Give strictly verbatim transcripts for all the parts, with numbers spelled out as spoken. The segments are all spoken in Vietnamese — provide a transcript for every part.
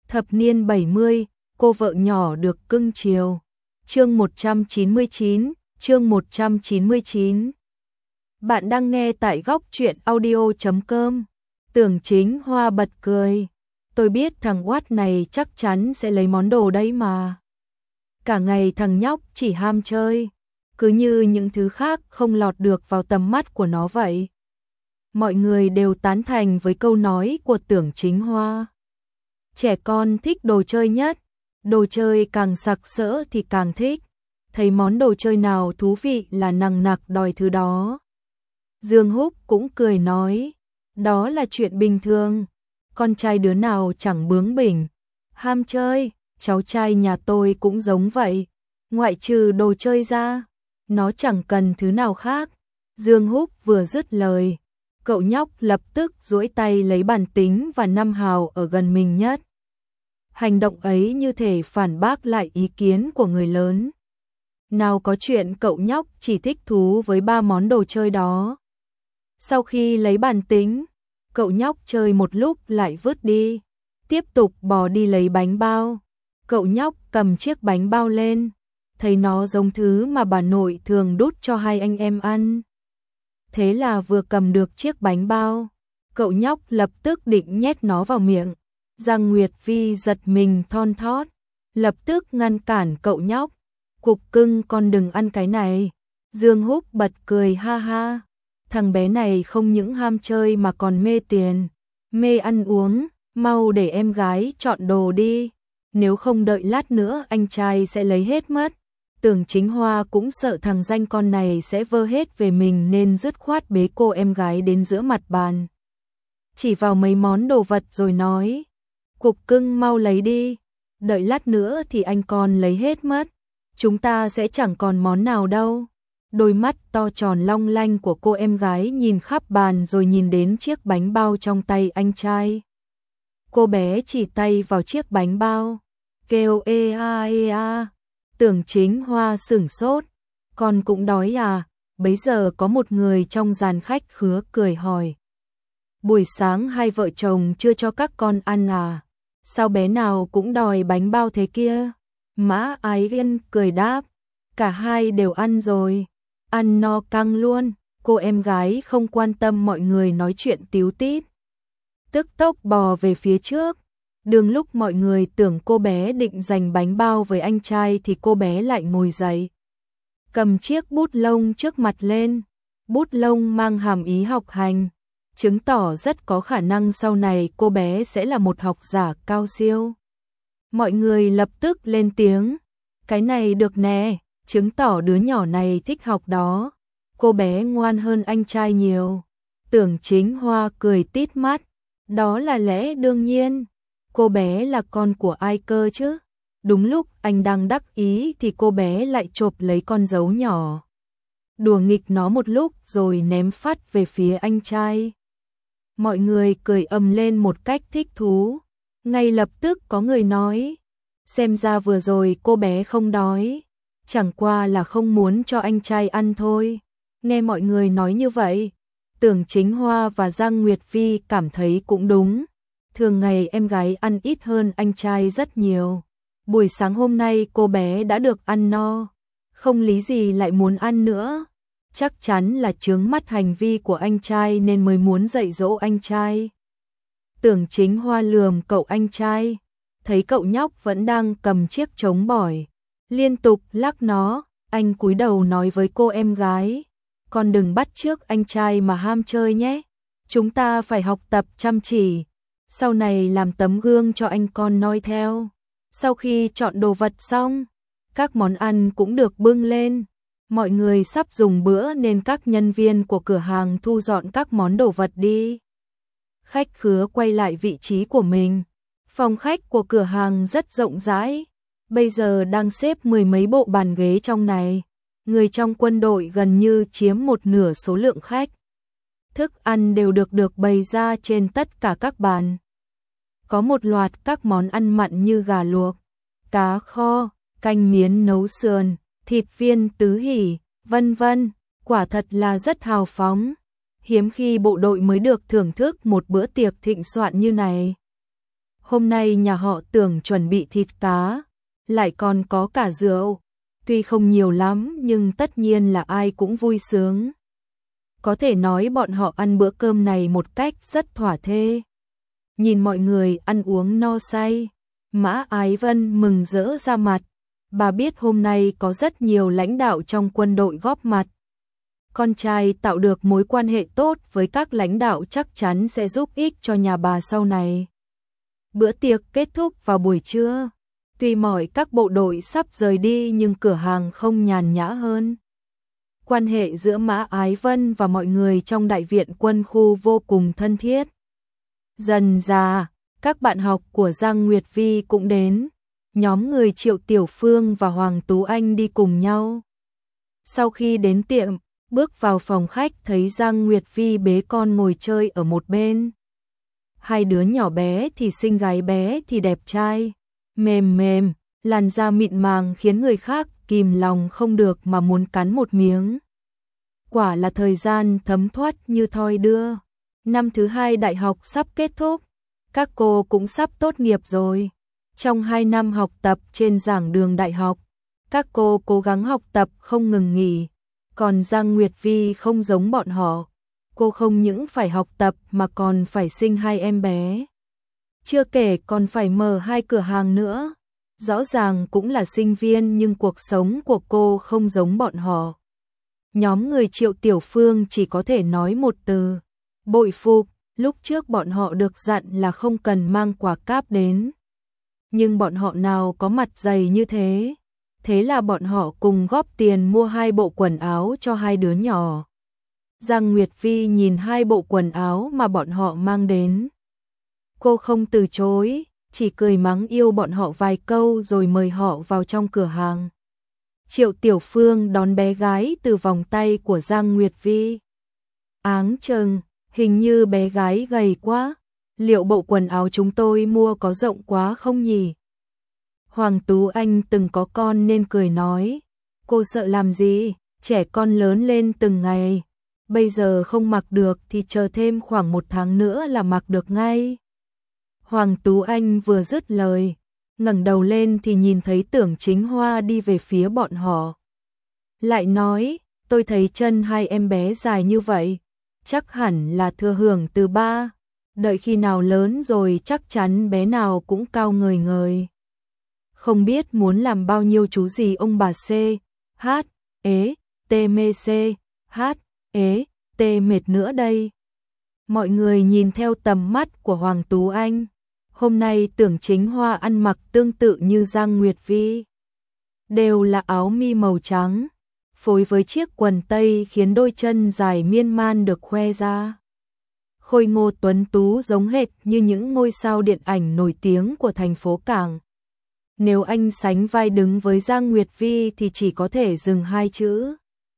Thập niên bảy mươi, cô vợ nhỏ được cưng chiều. Chương một trăm chín mươi chín, chương một trăm chín mươi chín. Bạn đang nghe tại góc truyện audio chấm com. Tưởng Chính Hoa bật cười. Tôi biết thằng Watt này chắc chắn sẽ lấy món đồ đấy mà. Cả ngày thằng nhóc chỉ ham chơi, cứ như những thứ khác không lọt được vào tầm mắt của nó vậy. Mọi người đều tán thành với câu nói của Tưởng Chính Hoa. Trẻ con thích đồ chơi nhất, đồ chơi càng sặc sỡ thì càng thích, thấy món đồ chơi nào thú vị là nằng nặc đòi thứ đó. Dương Húc cũng cười nói, đó là chuyện bình thường, con trai đứa nào chẳng bướng bỉnh, ham chơi, cháu trai nhà tôi cũng giống vậy, ngoại trừ đồ chơi ra, nó chẳng cần thứ nào khác. Dương Húc vừa dứt lời, cậu nhóc lập tức duỗi tay lấy bàn tính và năm hào ở gần mình nhất. Hành động ấy như thể phản bác lại ý kiến của người lớn. Nào có chuyện cậu nhóc chỉ thích thú với ba món đồ chơi đó. Sau khi lấy bàn tính, cậu nhóc chơi một lúc lại vứt đi, tiếp tục bò đi lấy bánh bao. Cậu nhóc cầm chiếc bánh bao lên, thấy nó giống thứ mà bà nội thường đút cho hai anh em ăn. Thế là vừa cầm được chiếc bánh bao, cậu nhóc lập tức định nhét nó vào miệng. Giang Nguyệt Vi giật mình thon thót, lập tức ngăn cản cậu nhóc. Cục cưng, con đừng ăn cái này. Dương Húc bật cười ha ha. Thằng bé này không những ham chơi mà còn mê tiền, mê ăn uống, mau để em gái chọn đồ đi. Nếu không đợi lát nữa anh trai sẽ lấy hết mất. Tưởng Chính Hoa cũng sợ thằng danh con này sẽ vơ hết về mình nên dứt khoát bế cô em gái đến giữa mặt bàn, chỉ vào mấy món đồ vật rồi nói, Cục cưng mau lấy đi, đợi lát nữa thì anh con lấy hết mất, chúng ta sẽ chẳng còn món nào đâu. Đôi mắt to tròn long lanh của cô em gái nhìn khắp bàn rồi nhìn đến chiếc bánh bao trong tay anh trai. Cô bé chỉ tay vào chiếc bánh bao, kêu ê a ê a. Tưởng Chính Hoa sửng sốt, con cũng đói à? Bấy giờ có một người trong dàn khách khứa cười hỏi, buổi sáng hai vợ chồng chưa cho các con ăn à? Sao bé nào cũng đòi bánh bao thế kia? Mã Ái Viên cười đáp, cả hai đều ăn rồi, ăn no căng luôn. Cô em gái không quan tâm mọi người nói chuyện tíu tít, tức tốc bò về phía trước. Đường lúc mọi người tưởng cô bé định giành bánh bao với anh trai thì cô bé lại ngồi dậy, cầm chiếc bút lông trước mặt lên. Bút lông mang hàm ý học hành, chứng tỏ rất có khả năng sau này cô bé sẽ là một học giả cao siêu. Mọi người lập tức lên tiếng, cái này được nè, chứng tỏ đứa nhỏ này thích học đó. Cô bé ngoan hơn anh trai nhiều. Tưởng Chính Hoa cười tít mắt, đó là lẽ đương nhiên. Cô bé là con của ai cơ chứ? Đúng lúc anh đang đắc ý thì cô bé lại chộp lấy con dấu nhỏ, đùa nghịch nó một lúc rồi ném phát về phía anh trai. Mọi người cười ầm lên một cách thích thú. Ngay lập tức có người nói, xem ra vừa rồi cô bé không đói, chẳng qua là không muốn cho anh trai ăn thôi. Nghe mọi người nói như vậy, Tưởng Chính Hoa và Giang Nguyệt Vi cảm thấy cũng đúng. Thường ngày em gái ăn ít hơn anh trai rất nhiều. Buổi sáng hôm nay cô bé đã được ăn no, không lý gì lại muốn ăn nữa. Chắc chắn là chướng mắt hành vi của anh trai nên mới muốn dạy dỗ anh trai. Tưởng Chính Hoa lườm cậu anh trai, thấy cậu nhóc vẫn đang cầm chiếc trống bỏi, liên tục lắc nó. Anh cúi đầu nói với cô em gái, con đừng bắt chước anh trai mà ham chơi nhé. Chúng ta phải học tập chăm chỉ, sau này làm tấm gương cho anh con noi theo. Sau khi chọn đồ vật xong, các món ăn cũng được bưng lên. Mọi người sắp dùng bữa nên các nhân viên của cửa hàng thu dọn các món đồ vật đi. Khách khứa quay lại vị trí của mình. Phòng khách của cửa hàng rất rộng rãi, bây giờ đang xếp mười mấy bộ bàn ghế trong này. Người trong quân đội gần như chiếm một nửa số lượng khách. Thức ăn đều được được bày ra trên tất cả các bàn. Có một loạt các món ăn mặn như gà luộc, cá kho, canh miến nấu sườn, thịt viên tứ hỉ, vân vân. Quả thật là rất hào phóng. Hiếm khi bộ đội mới được thưởng thức một bữa tiệc thịnh soạn như này. Hôm nay nhà họ Tưởng chuẩn bị thịt cá, lại còn có cả rượu. Tuy không nhiều lắm nhưng tất nhiên là ai cũng vui sướng. Có thể nói bọn họ ăn bữa cơm này một cách rất thỏa thê. Nhìn mọi người ăn uống no say, Mã Ái Vân mừng rỡ ra mặt. Bà biết hôm nay có rất nhiều lãnh đạo trong quân đội góp mặt. Con trai tạo được mối quan hệ tốt với các lãnh đạo chắc chắn sẽ giúp ích cho nhà bà sau này. Bữa tiệc kết thúc vào buổi trưa. Tuy mỏi các bộ đội sắp rời đi nhưng cửa hàng không nhàn nhã hơn. Quan hệ giữa Mã Ái Vân và mọi người trong đại viện quân khu vô cùng thân thiết. Dần dà, các bạn học của Giang Nguyệt Vi cũng đến. Nhóm người Triệu Tiểu Phương và Hoàng Tú Anh đi cùng nhau. Sau khi đến tiệm, bước vào phòng khách thấy Giang Nguyệt Vi bế con ngồi chơi ở một bên. Hai đứa nhỏ bé thì xinh gái bé thì đẹp trai, mềm mềm, làn da mịn màng khiến người khác kìm lòng không được mà muốn cắn một miếng. Quả là thời gian thấm thoát như thoi đưa. Năm thứ hai đại học sắp kết thúc, các cô cũng sắp tốt nghiệp rồi. Trong hai năm học tập trên giảng đường đại học, các cô cố gắng học tập không ngừng nghỉ. Còn Giang Nguyệt Vi không giống bọn họ. Cô không những phải học tập mà còn phải sinh hai em bé. Chưa kể còn phải mở hai cửa hàng nữa. Rõ ràng cũng là sinh viên nhưng cuộc sống của cô không giống bọn họ. Nhóm người Triệu Tiểu Phương chỉ có thể nói một từ: bội phục. Lúc trước bọn họ được dặn là không cần mang quà cáp đến. Nhưng bọn họ nào có mặt dày như thế. Thế là bọn họ cùng góp tiền mua hai bộ quần áo cho hai đứa nhỏ. Giang Nguyệt Vi nhìn hai bộ quần áo mà bọn họ mang đến. Cô không từ chối, chỉ cười mắng yêu bọn họ vài câu rồi mời họ vào trong cửa hàng. Triệu Tiểu Phương đón bé gái từ vòng tay của Giang Nguyệt Vi. Áng chừng, hình như bé gái gầy quá, liệu bộ quần áo chúng tôi mua có rộng quá không nhỉ? Hoàng Tú Anh từng có con nên cười nói, cô sợ làm gì, trẻ con lớn lên từng ngày, bây giờ không mặc được thì chờ thêm khoảng một tháng nữa là mặc được ngay. Hoàng Tú Anh vừa dứt lời, ngẩng đầu lên thì nhìn thấy Tưởng Chính Hoa đi về phía bọn họ. Lại nói, tôi thấy chân hai em bé dài như vậy, chắc hẳn là thừa hưởng từ ba, đợi khi nào lớn rồi chắc chắn bé nào cũng cao ngời ngời. Không biết muốn làm bao nhiêu chú gì ông bà C, H, ế, T mê C, H, ế, T mệt nữa đây. Mọi người nhìn theo tầm mắt của Hoàng Tú Anh. Hôm nay Tưởng Chính Hoa ăn mặc tương tự như Giang Nguyệt Vi. Đều là áo mi màu trắng, phối với chiếc quần tây khiến đôi chân dài miên man được khoe ra. Khôi ngô tuấn tú giống hệt như những ngôi sao điện ảnh nổi tiếng của thành phố Cảng. Nếu anh sánh vai đứng với Giang Nguyệt Vi thì chỉ có thể dừng hai chữ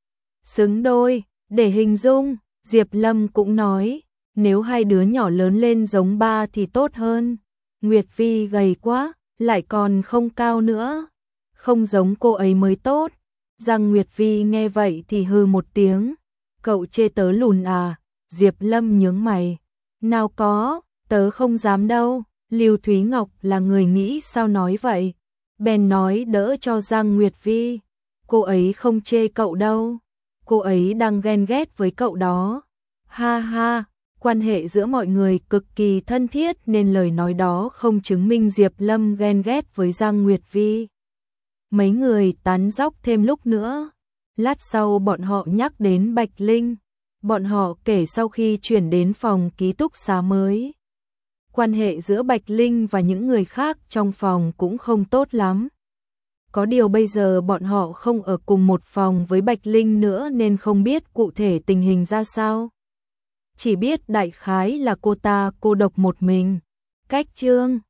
xứng đôi. Để hình dung, Diệp Lâm cũng nói, nếu hai đứa nhỏ lớn lên giống ba thì tốt hơn. Nguyệt Vi gầy quá, lại còn không cao nữa, không giống cô ấy mới tốt. Giang Nguyệt Vi nghe vậy thì hừ một tiếng, cậu chê tớ lùn à? Diệp Lâm nhướng mày, nào có, tớ không dám đâu. Lưu Thúy Ngọc là người nghĩ sao nói vậy, bèn nói đỡ cho Giang Nguyệt Vi, cô ấy không chê cậu đâu, cô ấy đang ghen ghét với cậu đó. Ha ha, quan hệ giữa mọi người cực kỳ thân thiết nên lời nói đó không chứng minh Diệp Lâm ghen ghét với Giang Nguyệt Vi. Mấy người tán dóc thêm lúc nữa. Lát sau bọn họ nhắc đến Bạch Linh. Bọn họ kể sau khi chuyển đến phòng ký túc xá mới, quan hệ giữa Bạch Linh và những người khác trong phòng cũng không tốt lắm. Có điều bây giờ bọn họ không ở cùng một phòng với Bạch Linh nữa nên không biết cụ thể tình hình ra sao. Chỉ biết đại khái là cô ta cô độc một mình. Cách chương